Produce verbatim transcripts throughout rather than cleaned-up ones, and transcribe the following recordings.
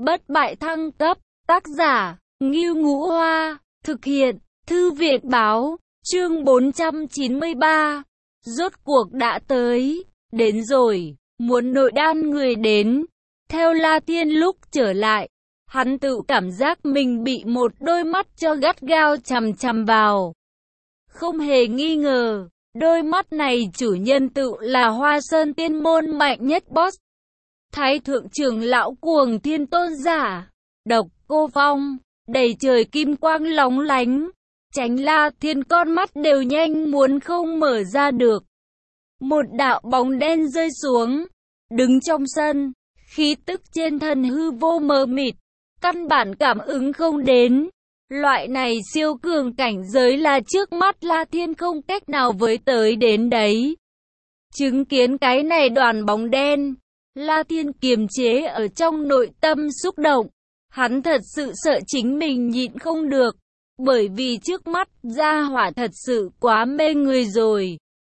Bất bại thăng cấp, tác giả, Ngưu Ngũ Hoa, thực hiện, Thư viện báo, chương bốn trăm chín mươi ba. Rốt cuộc đã tới, đến rồi, muốn nội đan người đến. Theo La Thiên lúc trở lại, hắn tự cảm giác mình bị một đôi mắt cho gắt gao chằm chằm vào. Không hề nghi ngờ, đôi mắt này chủ nhân tự là Hoa Sơn Tiên Môn mạnh nhất boss. Thái thượng trưởng lão Cuồng Thiên Tôn giả, Độc Cô Phong, đầy trời kim quang lóng lánh, Tránh La Thiên con mắt đều nhanh muốn không mở ra được. Một đạo bóng đen rơi xuống, đứng trong sân, khí tức trên thân hư vô mờ mịt, căn bản cảm ứng không đến. Loại này siêu cường cảnh giới là trước mắt La Thiên không cách nào với tới đến đấy. Chứng kiến cái này đoàn bóng đen, La Thiên kiềm chế ở trong nội tâm xúc động. Hắn thật sự sợ chính mình nhịn không được, bởi vì trước mắt gia hỏa thật sự quá mê người rồi.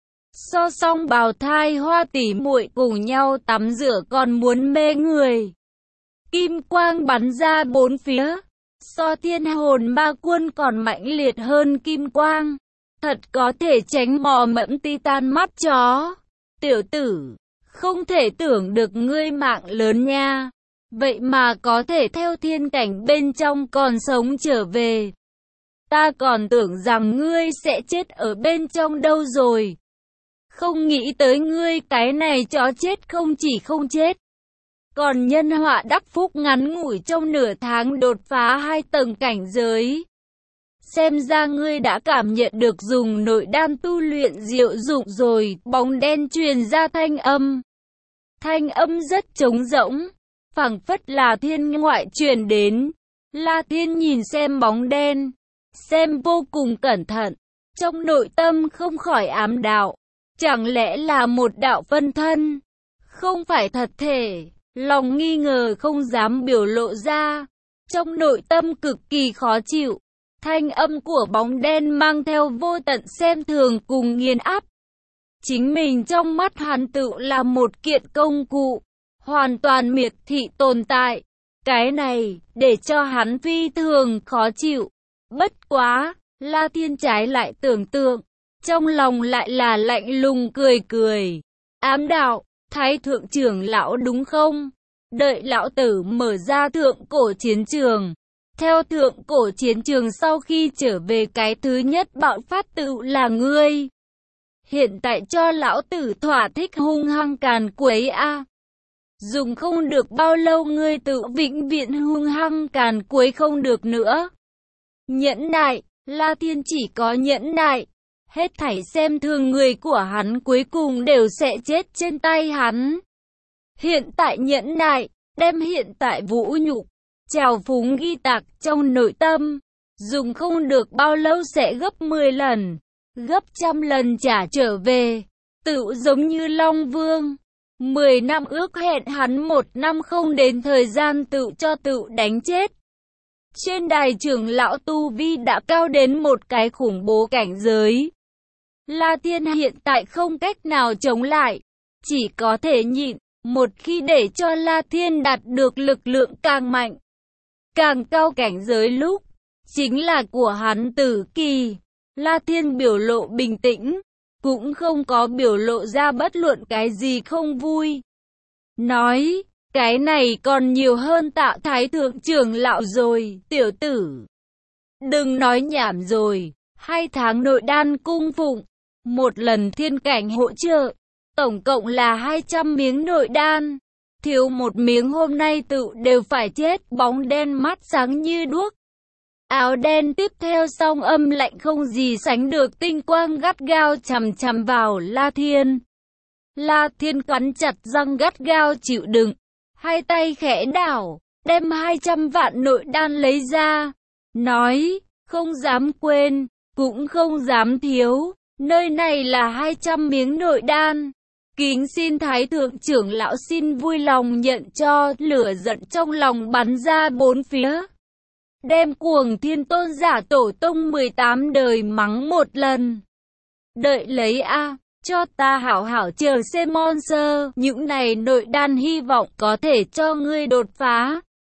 So song bào thai hoa tỷ muội cùng nhau tắm rửa còn muốn mê người. Kim quang bắn ra bốn phía, so thiên hồn ma quân còn mãnh liệt hơn kim quang. Thật có thể tránh mò mẫm titan mắt chó. Tiểu tử, không thể tưởng được ngươi mạng lớn nha. Vậy mà có thể theo thiên cảnh bên trong còn sống trở về. Ta còn tưởng rằng ngươi sẽ chết ở bên trong đâu rồi. Không nghĩ tới ngươi cái này chó chết không chỉ không chết, còn nhân họa đắc phúc ngắn ngủi trong nửa tháng đột phá hai tầng cảnh giới. Xem ra ngươi đã cảm nhận được dùng nội đan tu luyện diệu dụng rồi. Bóng đen truyền ra thanh âm. Thanh âm rất trống rỗng, phảng phất là thiên ngoại truyền đến. La Thiên nhìn xem bóng đen, xem vô cùng cẩn thận, trong nội tâm không khỏi ám đạo. Chẳng lẽ là một đạo phân thân, không phải thật thể? Lòng nghi ngờ không dám biểu lộ ra, trong nội tâm cực kỳ khó chịu. Thanh âm của bóng đen mang theo vô tận xem thường cùng nghiền áp. Chính mình trong mắt hắn tự là một kiện công cụ, hoàn toàn miệt thị tồn tại. Cái này, để cho hắn phi thường khó chịu. Bất quá, La Thiên trái lại tưởng tượng, trong lòng lại là lạnh lùng cười cười. Ám đạo, Thái thượng trưởng lão đúng không? Đợi lão tử mở ra thượng cổ chiến trường. Theo thượng cổ chiến trường sau khi trở về cái thứ nhất bạo phát tự là ngươi. Hiện tại cho lão tử thỏa thích hung hăng càn quấy a. Dùng không được bao lâu ngươi tự vĩnh viễn hung hăng càn quấy không được nữa. Nhẫn nại, La Thiên chỉ có nhẫn nại. Hết thảy xem thường người của hắn cuối cùng đều sẽ chết trên tay hắn. Hiện tại nhẫn nại, đem hiện tại vũ nhục, trào phúng ghi tạc trong nội tâm. Dùng không được bao lâu sẽ gấp mười lần, gấp trăm lần trả trở về. Tự giống như Long Vương. Mười năm ước hẹn hắn một năm không đến thời gian tự cho tự đánh chết. Trên đài trưởng lão tu vi đã cao đến một cái khủng bố cảnh giới. La Thiên hiện tại không cách nào chống lại, chỉ có thể nhịn. Một khi để cho La Thiên đạt được lực lượng càng mạnh, càng cao cảnh giới lúc, chính là của hắn tử kỳ. La Thiên biểu lộ bình tĩnh, cũng không có biểu lộ ra bất luận cái gì không vui. Nói, cái này còn nhiều hơn Tạ Thái thượng trưởng lão rồi, tiểu tử. Đừng nói nhảm rồi, hai tháng nội đan cung phụng, một lần thiên cảnh hỗ trợ, tổng cộng là hai trăm miếng nội đan. Thiếu một miếng hôm nay tự đều phải chết. Bóng đen mắt sáng như đuốc. Áo đen tiếp theo song âm lạnh không gì sánh được tinh quang gắt gao chằm chằm vào La Thiên. La Thiên cắn chặt răng gắt gao chịu đựng. Hai tay khẽ đảo, đem hai trăm vạn nội đan lấy ra. Nói, không dám quên, cũng không dám thiếu. Nơi này là hai trăm miếng nội đan. Kính xin Thái thượng trưởng lão xin vui lòng nhận cho. Lửa giận trong lòng bắn ra bốn phía. Đem Cuồng Thiên Tôn giả tổ tông mười tám đời mắng một lần. Đợi lấy a, cho ta hảo hảo chờ xem monster. Những này nội đan hy vọng có thể cho ngươi đột phá.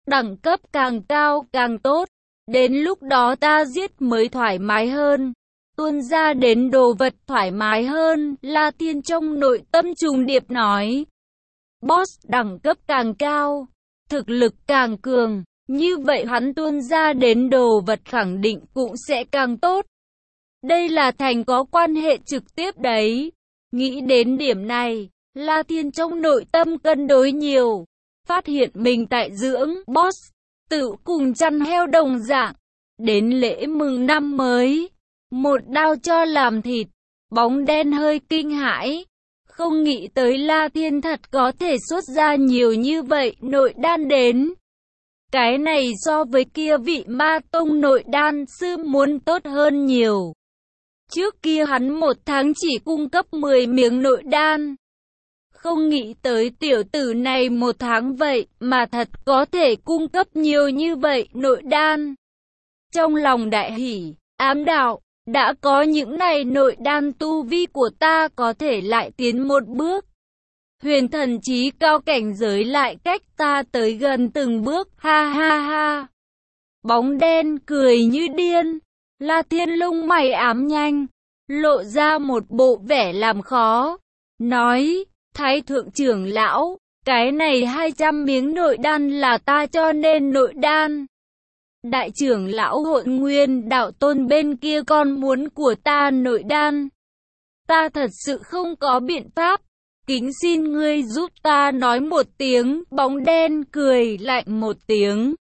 đẳng cấp càng cao càng tốt. Đến lúc đó ta giết mới thoải mái hơn. Tuôn ra đến đồ vật thoải mái hơn, La Thiên trong nội tâm trùng điệp nói. Boss đẳng cấp càng cao, thực lực càng cường, như vậy hắn tuôn ra đến đồ vật khẳng định cũng sẽ càng tốt. Đây là thành có quan hệ trực tiếp đấy. Nghĩ đến điểm này, La Thiên trong nội tâm cân đối nhiều. Phát hiện mình tại dưỡng boss, tự cùng chăn heo đồng dạng. Đến lễ mừng năm mới, một đao cho làm thịt, bóng đen hơi kinh hãi. Không nghĩ tới La Thiên thật có thể xuất ra nhiều như vậy nội đan đến. Cái này so với kia vị ma tông nội đan sư muốn tốt hơn nhiều. Trước kia hắn một tháng chỉ cung cấp mười miếng nội đan. Không nghĩ tới tiểu tử này một tháng vậy mà thật có thể cung cấp nhiều như vậy nội đan. Trong lòng đại hỉ, ám đạo, đã có những này nội đan tu vi của ta có thể lại tiến một bước. Huyền thần trí cao cảnh giới lại cách ta tới gần từng bước, ha ha ha. Bóng đen cười như điên, La Thiên lông mày ám nhanh, lộ ra một bộ vẻ làm khó, nói, Thái thượng trưởng lão, cái này hai trăm miếng nội đan là ta cho nên nội đan. Đại trưởng lão Hỗn Nguyên đạo tôn bên kia con muốn của ta nội đan. Ta thật sự không có biện pháp, kính xin ngươi giúp ta nói một tiếng. Bóng đen cười lạnh một tiếng,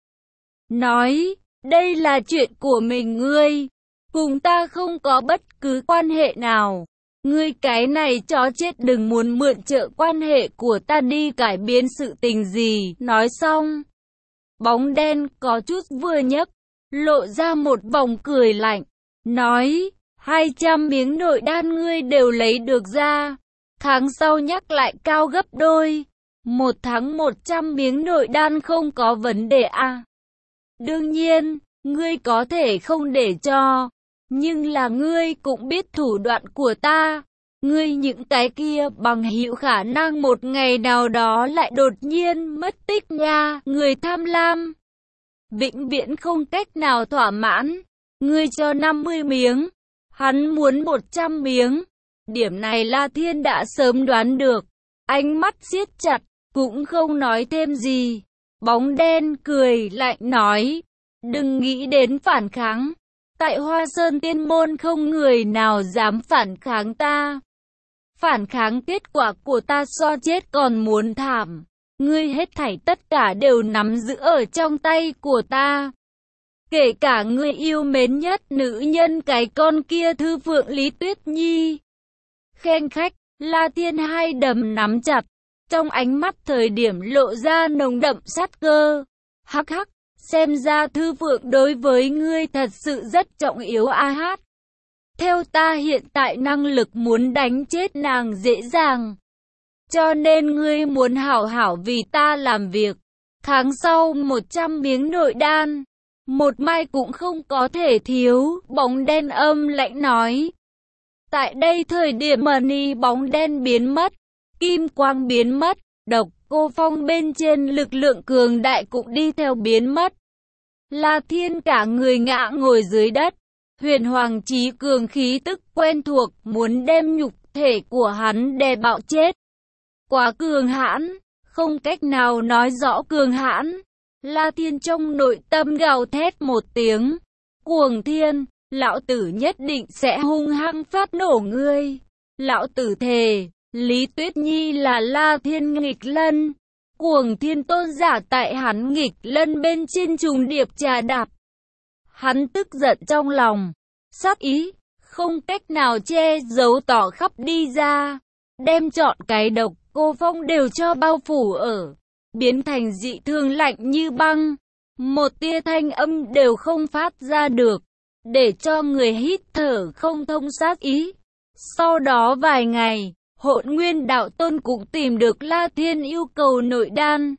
nói, đây là chuyện của mình ngươi, cùng ta không có bất cứ quan hệ nào. Ngươi cái này chó chết đừng muốn mượn trợ quan hệ của ta đi cải biến sự tình gì. Nói xong, bóng đen có chút vừa nhấc, lộ ra một vòng cười lạnh, nói, hai trăm miếng nội đan ngươi đều lấy được ra. Tháng sau nhắc lại cao gấp đôi. Một tháng một trăm miếng nội đan không có vấn đề à. Đương nhiên, ngươi có thể không để cho. Nhưng là ngươi cũng biết thủ đoạn của ta. Ngươi những cái kia bằng hữu khả năng một ngày nào đó lại đột nhiên mất tích nha. Người tham lam, vĩnh viễn không cách nào thỏa mãn. Ngươi cho năm mươi miếng, hắn muốn một trăm miếng. Điểm này La Thiên đã sớm đoán được. Ánh mắt siết chặt, cũng không nói thêm gì. Bóng đen cười lạnh nói, đừng nghĩ đến phản kháng. Tại Hoa Sơn Tiên Môn không người nào dám phản kháng ta. Phản kháng kết quả của ta so chết còn muốn thảm. Ngươi hết thảy tất cả đều nắm giữ ở trong tay của ta. Kể cả ngươi yêu mến nhất nữ nhân cái con kia Thư Phượng Lý Tuyết Nhi. Khen khách, La Thiên hai đấm nắm chặt. Trong ánh mắt thời điểm lộ ra nồng đậm sát cơ. Hắc hắc, xem ra Thư Phượng đối với ngươi thật sự rất trọng yếu a hát. Theo ta hiện tại năng lực muốn đánh chết nàng dễ dàng. Cho nên ngươi muốn hảo hảo vì ta làm việc. Tháng sau một trăm miếng nội đan, một mai cũng không có thể thiếu. Bóng đen âm lạnh nói. Tại đây thời điểm mani bóng đen biến mất, kim quang biến mất, độc cô phong bên trên lực lượng cường đại cũng đi theo biến mất. La Thiên cả người ngã ngồi dưới đất, huyền hoàng chí cường khí tức quen thuộc muốn đem nhục thể của hắn đè bạo chết. Quá cường hãn, không cách nào nói rõ cường hãn. La Thiên trong nội tâm gào thét một tiếng, cuồng thiên, lão tử nhất định sẽ hung hăng phát nổ ngươi. Lão tử thề, Lý Tuyết Nhi là La Thiên nghịch lân. Cuồng thiên tôn giả tại hắn nghịch lân bên trên trùng điệp trà đạp. Hắn tức giận trong lòng, sát ý, không cách nào che giấu tỏ khắp đi ra. Đem trọn cái độc cô phong đều cho bao phủ ở, biến thành dị thường lạnh như băng. Một tia thanh âm đều không phát ra được, để cho người hít thở không thông sát ý. Sau đó vài ngày, Hỗn Nguyên đạo tôn cũng tìm được La Thiên yêu cầu nội đan.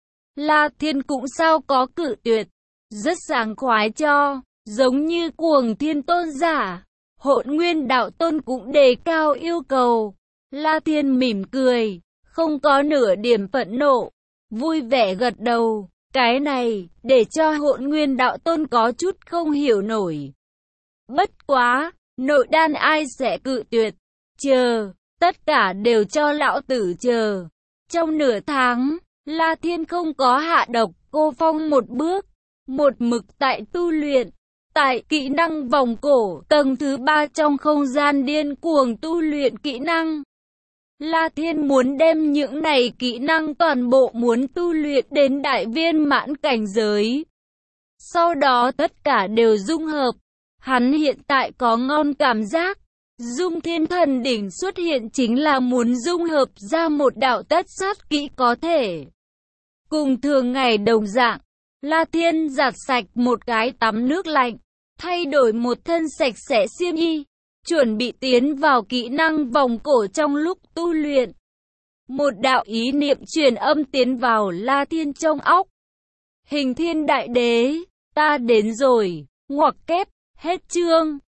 La Thiên cũng sao có cự tuyệt, rất sảng khoái cho, giống như cuồng thiên tôn giả. Hỗn Nguyên đạo tôn cũng đề cao yêu cầu. La Thiên mỉm cười, không có nửa điểm phẫn nộ, vui vẻ gật đầu. Cái này, để cho Hỗn Nguyên Đạo Tôn có chút không hiểu nổi. Bất quá, nội đan ai sẽ cự tuyệt? Chờ, tất cả đều cho lão tử chờ. Trong nửa tháng, La Thiên không có hạ độc, cô phong một bước, một mực tại tu luyện. Tại kỹ năng vòng cổ, tầng thứ ba trong không gian điên cuồng tu luyện kỹ năng. La Thiên muốn đem những này kỹ năng toàn bộ muốn tu luyện đến đại viên mãn cảnh giới. Sau đó tất cả đều dung hợp. Hắn hiện tại có ngon cảm giác. Dung Thiên Thần Đỉnh xuất hiện chính là muốn dung hợp ra một đạo tất sát kỹ có thể. Cùng thường ngày đồng dạng, La Thiên giặt sạch một cái tắm nước lạnh, thay đổi một thân sạch sẽ xiêm y, chuẩn bị tiến vào kỹ năng vòng cổ trong lúc tu luyện. Một đạo ý niệm truyền âm tiến vào La Thiên trong óc. Hình Thiên Đại Đế, ta đến rồi, ngoặc kép, hết chương.